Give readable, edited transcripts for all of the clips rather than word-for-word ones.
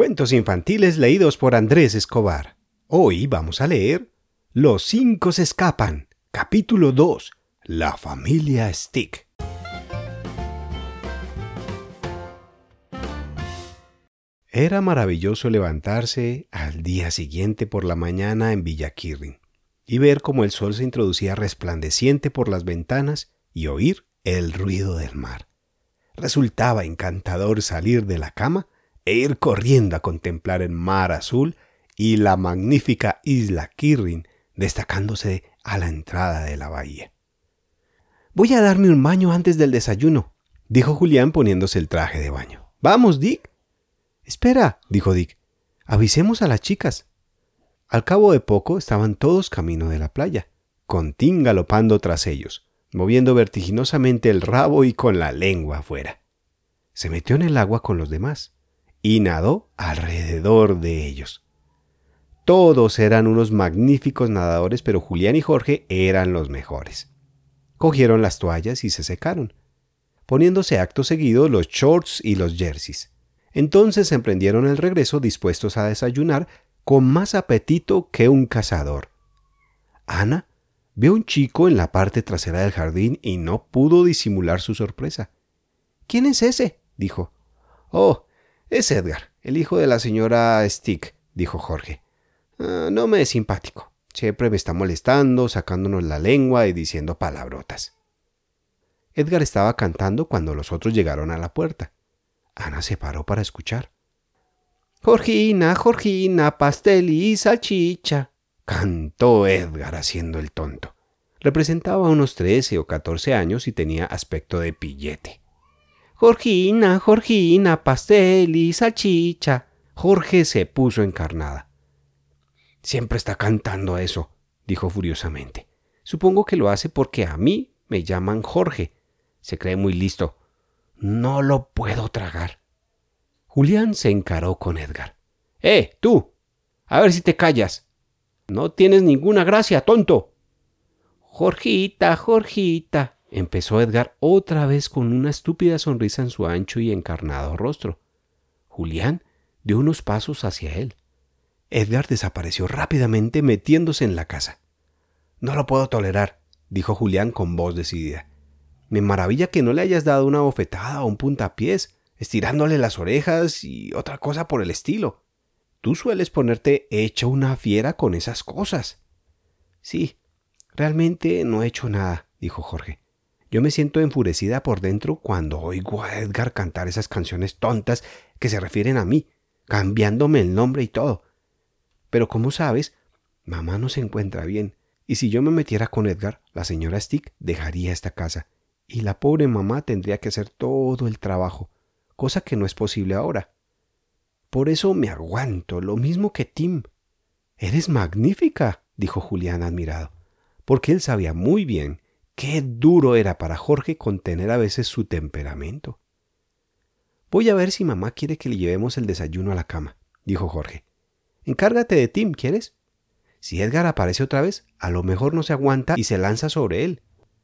Cuentos infantiles leídos por Andrés Escobar. Hoy vamos a leer Los 5 se escapan, capítulo 2, La familia Stick. Era maravilloso levantarse al día siguiente por la mañana en Villa Kirrin y ver cómo el sol se introducía resplandeciente por las ventanas y oír el ruido del mar. Resultaba encantador salir de la cama e ir corriendo a contemplar el mar azul y la magnífica isla Kirrin destacándose a la entrada de la bahía. «Voy a darme un baño antes del desayuno», dijo Julián poniéndose el traje de baño. «¿Vamos, Dick?» «Espera», dijo Dick. «Avisemos a las chicas». Al cabo de poco estaban todos camino de la playa, con Tim galopando tras ellos, moviendo vertiginosamente el rabo y con la lengua afuera. Se metió en el agua con los demás y nadó alrededor de ellos. Todos eran unos magníficos nadadores, pero Julián y Jorge eran los mejores. Cogieron las toallas y se secaron, poniéndose acto seguido los shorts y los jerseys. Entonces emprendieron el regreso dispuestos a desayunar con más apetito que un cazador. Ana vio un chico en la parte trasera del jardín y no pudo disimular su sorpresa. «¿Quién es ese?», dijo. «Oh, es Edgar, el hijo de la señora Stick», dijo Jorge. «No me es simpático. Siempre me está molestando, sacándonos la lengua y diciendo palabrotas». Edgar estaba cantando cuando los otros llegaron a la puerta. Ana se paró para escuchar. «Jorgina, Jorgina, pastel y salchicha», cantó Edgar haciendo el tonto. Representaba unos 13 o 14 años y tenía aspecto de pillete. «Jorgina, Jorgina, pastel y salchicha». Jorge se puso encarnada. «Siempre está cantando eso», dijo furiosamente. «Supongo que lo hace porque a mí me llaman Jorge. Se cree muy listo. No lo puedo tragar». Julián se encaró con Edgar. Tú! A ver si te callas. No tienes ninguna gracia, tonto. «Jorgita, Jorgita», empezó Edgar otra vez con una estúpida sonrisa en su ancho y encarnado rostro. Julián dio unos pasos hacia él. Edgar desapareció rápidamente metiéndose en la casa. «No lo puedo tolerar», dijo Julián con voz decidida. «Me maravilla que no le hayas dado una bofetada o un puntapiés, estirándole las orejas y otra cosa por el estilo. Tú sueles ponerte hecho una fiera con esas cosas». «Sí, realmente no he hecho nada», dijo Jorge. «Yo me siento enfurecida por dentro cuando oigo a Edgar cantar esas canciones tontas que se refieren a mí, cambiándome el nombre y todo. Pero como sabes, mamá no se encuentra bien, y si yo me metiera con Edgar, la señora Stick dejaría esta casa, y la pobre mamá tendría que hacer todo el trabajo, cosa que no es posible ahora. Por eso me aguanto, lo mismo que Tim». «Eres magnífica», dijo Julián admirado, porque él sabía muy bien qué duro era para Jorge contener a veces su temperamento. «Voy a ver si mamá quiere que le llevemos el desayuno a la cama», dijo Jorge. «Encárgate de Tim, ¿quieres? Si Edgar aparece otra vez, a lo mejor no se aguanta y se lanza sobre él».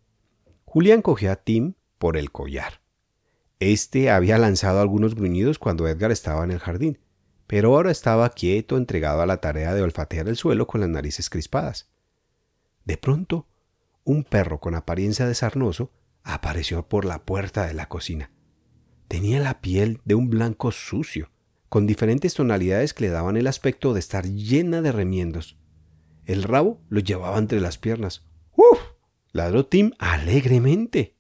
Julián cogió a Tim por el collar. Este había lanzado algunos gruñidos cuando Edgar estaba en el jardín, pero ahora estaba quieto, entregado a la tarea de olfatear el suelo con las narices crispadas. De pronto, un perro con apariencia de sarnoso apareció por la puerta de la cocina. Tenía la piel de un blanco sucio, con diferentes tonalidades que le daban el aspecto de estar llena de remiendos. El rabo lo llevaba entre las piernas. ¡Uf!, ladró Tim alegremente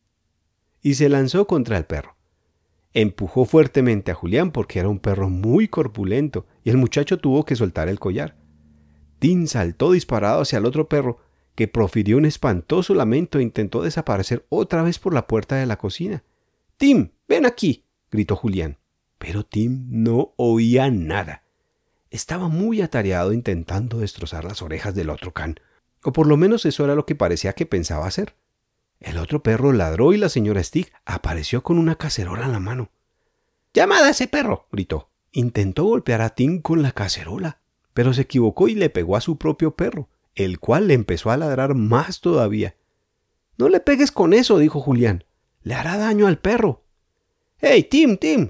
y se lanzó contra el perro. Empujó fuertemente a Julián porque era un perro muy corpulento y el muchacho tuvo que soltar el collar. Tim saltó disparado hacia el otro perro, que profirió un espantoso lamento e intentó desaparecer otra vez por la puerta de la cocina. «Tim, ven aquí», gritó Julián. Pero Tim no oía nada. Estaba muy atareado intentando destrozar las orejas del otro can, o por lo menos eso era lo que parecía que pensaba hacer. El otro perro ladró y la señora Stick apareció con una cacerola en la mano. «¡Llamad a ese perro!», gritó. Intentó golpear a Tim con la cacerola, pero se equivocó y le pegó a su propio perro, el cual le empezó a ladrar más todavía. «No le pegues con eso», dijo Julián. «Le hará daño al perro». «¡Hey, Tim, Tim!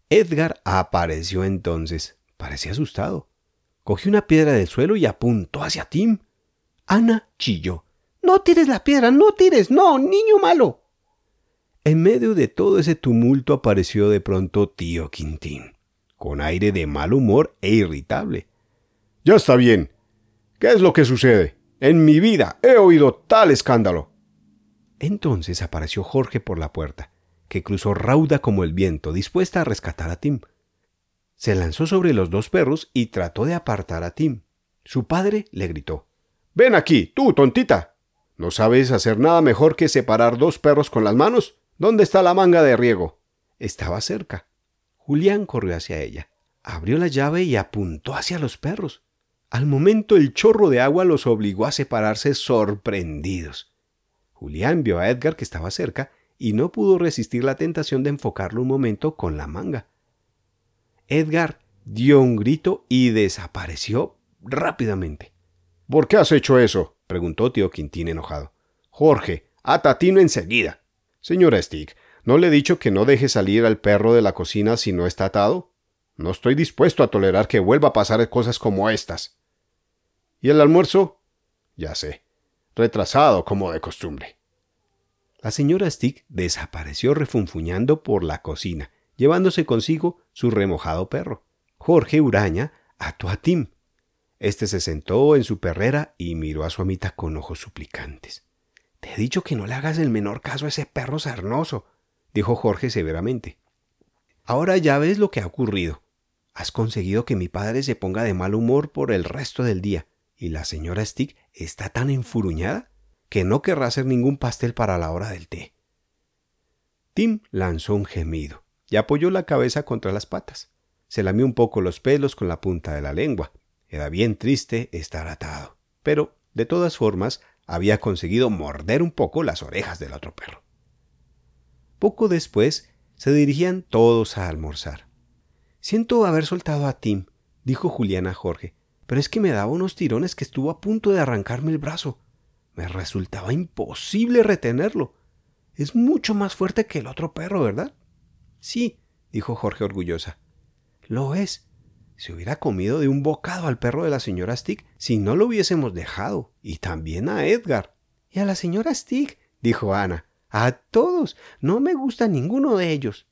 Edgar apareció entonces. Parecía asustado. Cogió una piedra del suelo y apuntó hacia Tim. Ana chilló. «¡No tires la piedra! ¡No tires! ¡No, niño malo!». En medio de todo ese tumulto apareció de pronto tío Quintín, con aire de mal humor e irritable. «Ya está bien. ¿Qué es lo que sucede? En mi vida he oído tal escándalo». Entonces apareció Jorge por la puerta, que cruzó rauda como el viento, dispuesta a rescatar a Tim. Se lanzó sobre los dos perros y trató de apartar a Tim. Su padre le gritó. «Ven aquí, tú, tontita. ¿No sabes hacer nada mejor que separar dos perros con las manos? ¿Dónde está la manga de riego?». Estaba cerca. Julián corrió hacia ella, abrió la llave y apuntó hacia los perros. Al momento el chorro de agua los obligó a separarse sorprendidos. Julián vio a Edgar que estaba cerca y no pudo resistir la tentación de enfocarlo un momento con la manga. Edgar dio un grito y desapareció rápidamente. «¿Por qué has hecho eso?», preguntó tío Quintín enojado. «Jorge, ata a Tino enseguida». «Señora Stick, ¿no le he dicho que no deje salir al perro de la cocina si no está atado? No estoy dispuesto a tolerar que vuelva a pasar cosas como estas». «¿Y el almuerzo?». «Ya sé, retrasado como de costumbre». La señora Stick desapareció refunfuñando por la cocina, llevándose consigo su remojado perro. Jorge Uraña ató a Tim. Este se sentó en su perrera y miró a su amita con ojos suplicantes. «Te he dicho que no le hagas el menor caso a ese perro sarnoso», dijo Jorge severamente. «Ahora ya ves lo que ha ocurrido. Has conseguido que mi padre se ponga de mal humor por el resto del día, y la señora Stick está tan enfuruñada que no querrá hacer ningún pastel para la hora del té». Tim lanzó un gemido y apoyó la cabeza contra las patas. Se lamió un poco los pelos con la punta de la lengua. Era bien triste estar atado, pero, de todas formas, había conseguido morder un poco las orejas del otro perro. Poco después, se dirigían todos a almorzar. «Siento haber soltado a Tim», dijo Julián a Jorge, «pero es que me daba unos tirones que estuvo a punto de arrancarme el brazo. Me resultaba imposible retenerlo. Es mucho más fuerte que el otro perro, ¿verdad?». «Sí», dijo Jorge orgullosa. «Lo es. Se hubiera comido de un bocado al perro de la señora Stick si no lo hubiésemos dejado, y también a Edgar». «¿Y a la señora Stick?», dijo Ana. «A todos. No me gusta ninguno de ellos».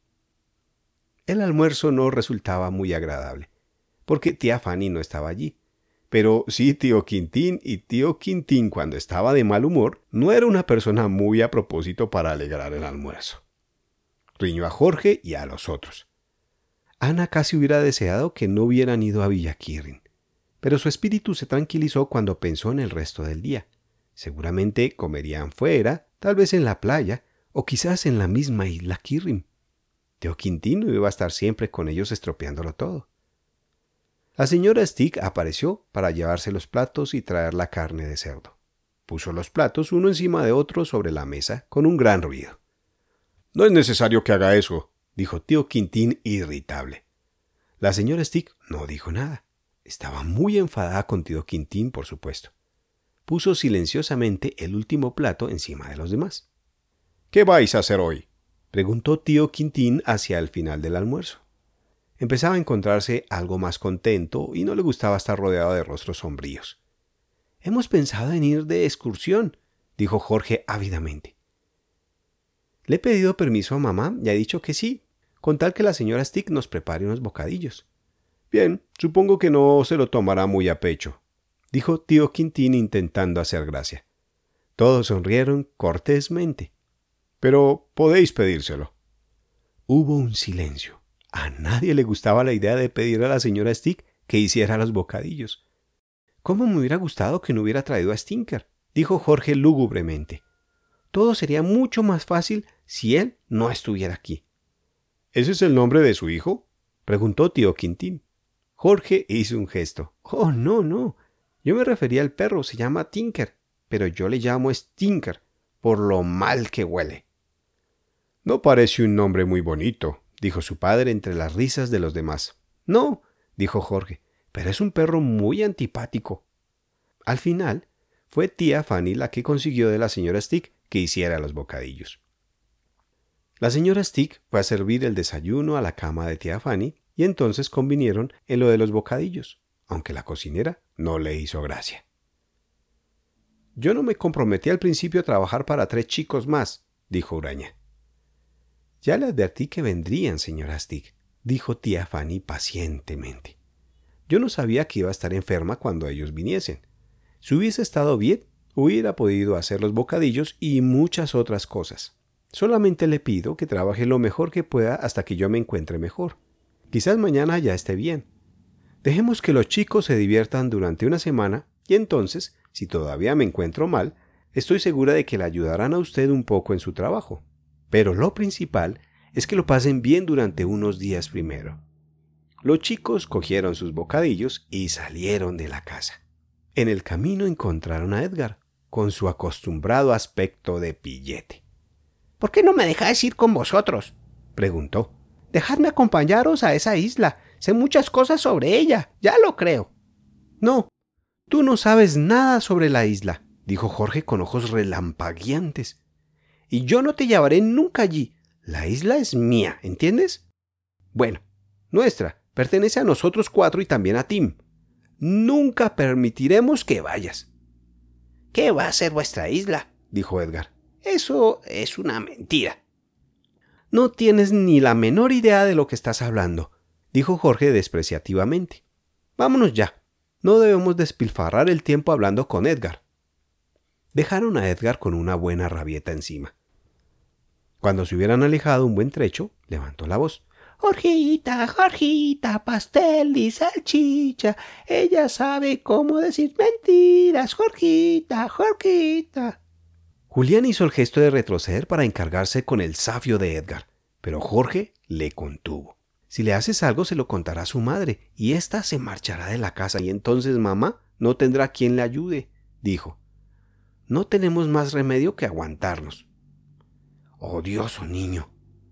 El almuerzo no resultaba muy agradable, porque tía Fanny no estaba allí. Pero sí tío Quintín, y tío Quintín, cuando estaba de mal humor, no era una persona muy a propósito para alegrar el almuerzo. Riñó a Jorge y a los otros. Ana casi hubiera deseado que no hubieran ido a Villaquirrin, pero su espíritu se tranquilizó cuando pensó en el resto del día. Seguramente comerían fuera, tal vez en la playa, o quizás en la misma isla Quirrin. Tío Quintín no iba a estar siempre con ellos estropeándolo todo. La señora Stick apareció para llevarse los platos y traer la carne de cerdo. Puso los platos uno encima de otro sobre la mesa con un gran ruido. «No es necesario que haga eso», dijo tío Quintín irritable. La señora Stick no dijo nada. Estaba muy enfadada con tío Quintín, por supuesto. Puso silenciosamente el último plato encima de los demás. «¿Qué vais a hacer hoy?», preguntó tío Quintín hacia el final del almuerzo. Empezaba a encontrarse algo más contento y no le gustaba estar rodeado de rostros sombríos. «Hemos pensado en ir de excursión», dijo Jorge ávidamente. «Le he pedido permiso a mamá y ha dicho que sí, con tal que la señora Stick nos prepare unos bocadillos». «Bien, supongo que no se lo tomará muy a pecho», dijo tío Quintín intentando hacer gracia. Todos sonrieron cortésmente. «Pero podéis pedírselo». Hubo un silencio. A nadie le gustaba la idea de pedir a la señora Stick que hiciera los bocadillos. «¿Cómo me hubiera gustado que no hubiera traído a Stinker?», dijo Jorge lúgubremente. «Todo sería mucho más fácil si él no estuviera aquí». «¿Ese es el nombre de su hijo?», preguntó tío Quintín. Jorge hizo un gesto. «Oh, no. Yo me refería al perro, se llama Tinker, pero yo le llamo Stinker, por lo mal que huele». «No parece un nombre muy bonito», dijo su padre entre las risas de los demás. «No», dijo Jorge, «pero es un perro muy antipático». Al final, fue tía Fanny la que consiguió de la señora Stick que hiciera los bocadillos. La señora Stick fue a servir el desayuno a la cama de tía Fanny y entonces convinieron en lo de los bocadillos, aunque la cocinera no le hizo gracia. «Yo no me comprometí al principio a trabajar para 3 chicos más», dijo Uraña. «Ya le advertí que vendrían, señora Stick», dijo tía Fanny pacientemente. «Yo no sabía que iba a estar enferma cuando ellos viniesen. Si hubiese estado bien, hubiera podido hacer los bocadillos y muchas otras cosas. Solamente le pido que trabaje lo mejor que pueda hasta que yo me encuentre mejor. Quizás mañana ya esté bien. Dejemos que los chicos se diviertan durante una semana y entonces, si todavía me encuentro mal, estoy segura de que le ayudarán a usted un poco en su trabajo. Pero lo principal es que lo pasen bien durante unos días primero». Los chicos cogieron sus bocadillos y salieron de la casa. En el camino encontraron a Edgar, con su acostumbrado aspecto de pillete. «¿Por qué no me dejáis ir con vosotros?», preguntó. «Dejadme acompañaros a esa isla. Sé muchas cosas sobre ella, ya lo creo». «No, tú no sabes nada sobre la isla», dijo Jorge con ojos relampagueantes. «Y yo no te llevaré nunca allí. La isla es mía, ¿entiendes? Bueno, nuestra, pertenece a nosotros 4 y también a Tim. Nunca permitiremos que vayas». «¿Qué va a ser vuestra isla?», dijo Edgar. «Eso es una mentira». «No tienes ni la menor idea de lo que estás hablando», dijo Jorge despreciativamente. «Vámonos ya. No debemos despilfarrar el tiempo hablando con Edgar». Dejaron a Edgar con una buena rabieta encima. Cuando se hubieran alejado un buen trecho, levantó la voz. «Jorgita, Jorgita, pastel y salchicha. Ella sabe cómo decir mentiras. Jorgita, Jorgita». Julián hizo el gesto de retroceder para encargarse con el zafio de Edgar, pero Jorge le contuvo. «Si le haces algo se lo contará a su madre, y ésta se marchará de la casa, y entonces mamá no tendrá quien le ayude», dijo. «No tenemos más remedio que aguantarnos». «Odioso niño».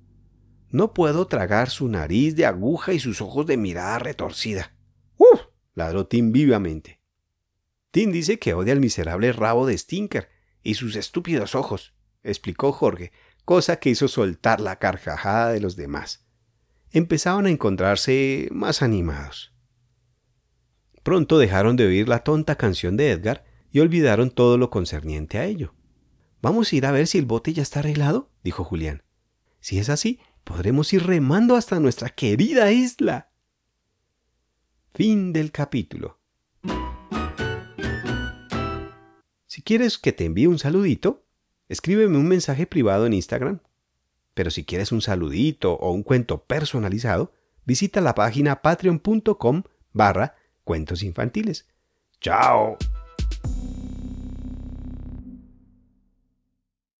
«No puedo tragar su nariz de aguja y sus ojos de mirada retorcida». «¡Uf!», ladró Tim vivamente. «Tim dice que odia el miserable rabo de Stinker y sus estúpidos ojos», explicó Jorge, cosa que hizo soltar la carcajada de los demás. Empezaban a encontrarse más animados. Pronto dejaron de oír la tonta canción de Edgar y olvidaron todo lo concerniente a ello. «¿Vamos a ir a ver si el bote ya está arreglado?», dijo Julián. «Si es así, podremos ir remando hasta nuestra querida isla». Fin del capítulo. Si quieres que te envíe un saludito, escríbeme un mensaje privado en Instagram. Pero si quieres un saludito o un cuento personalizado, visita la página patreon.com/cuentosinfantiles. ¡Chao!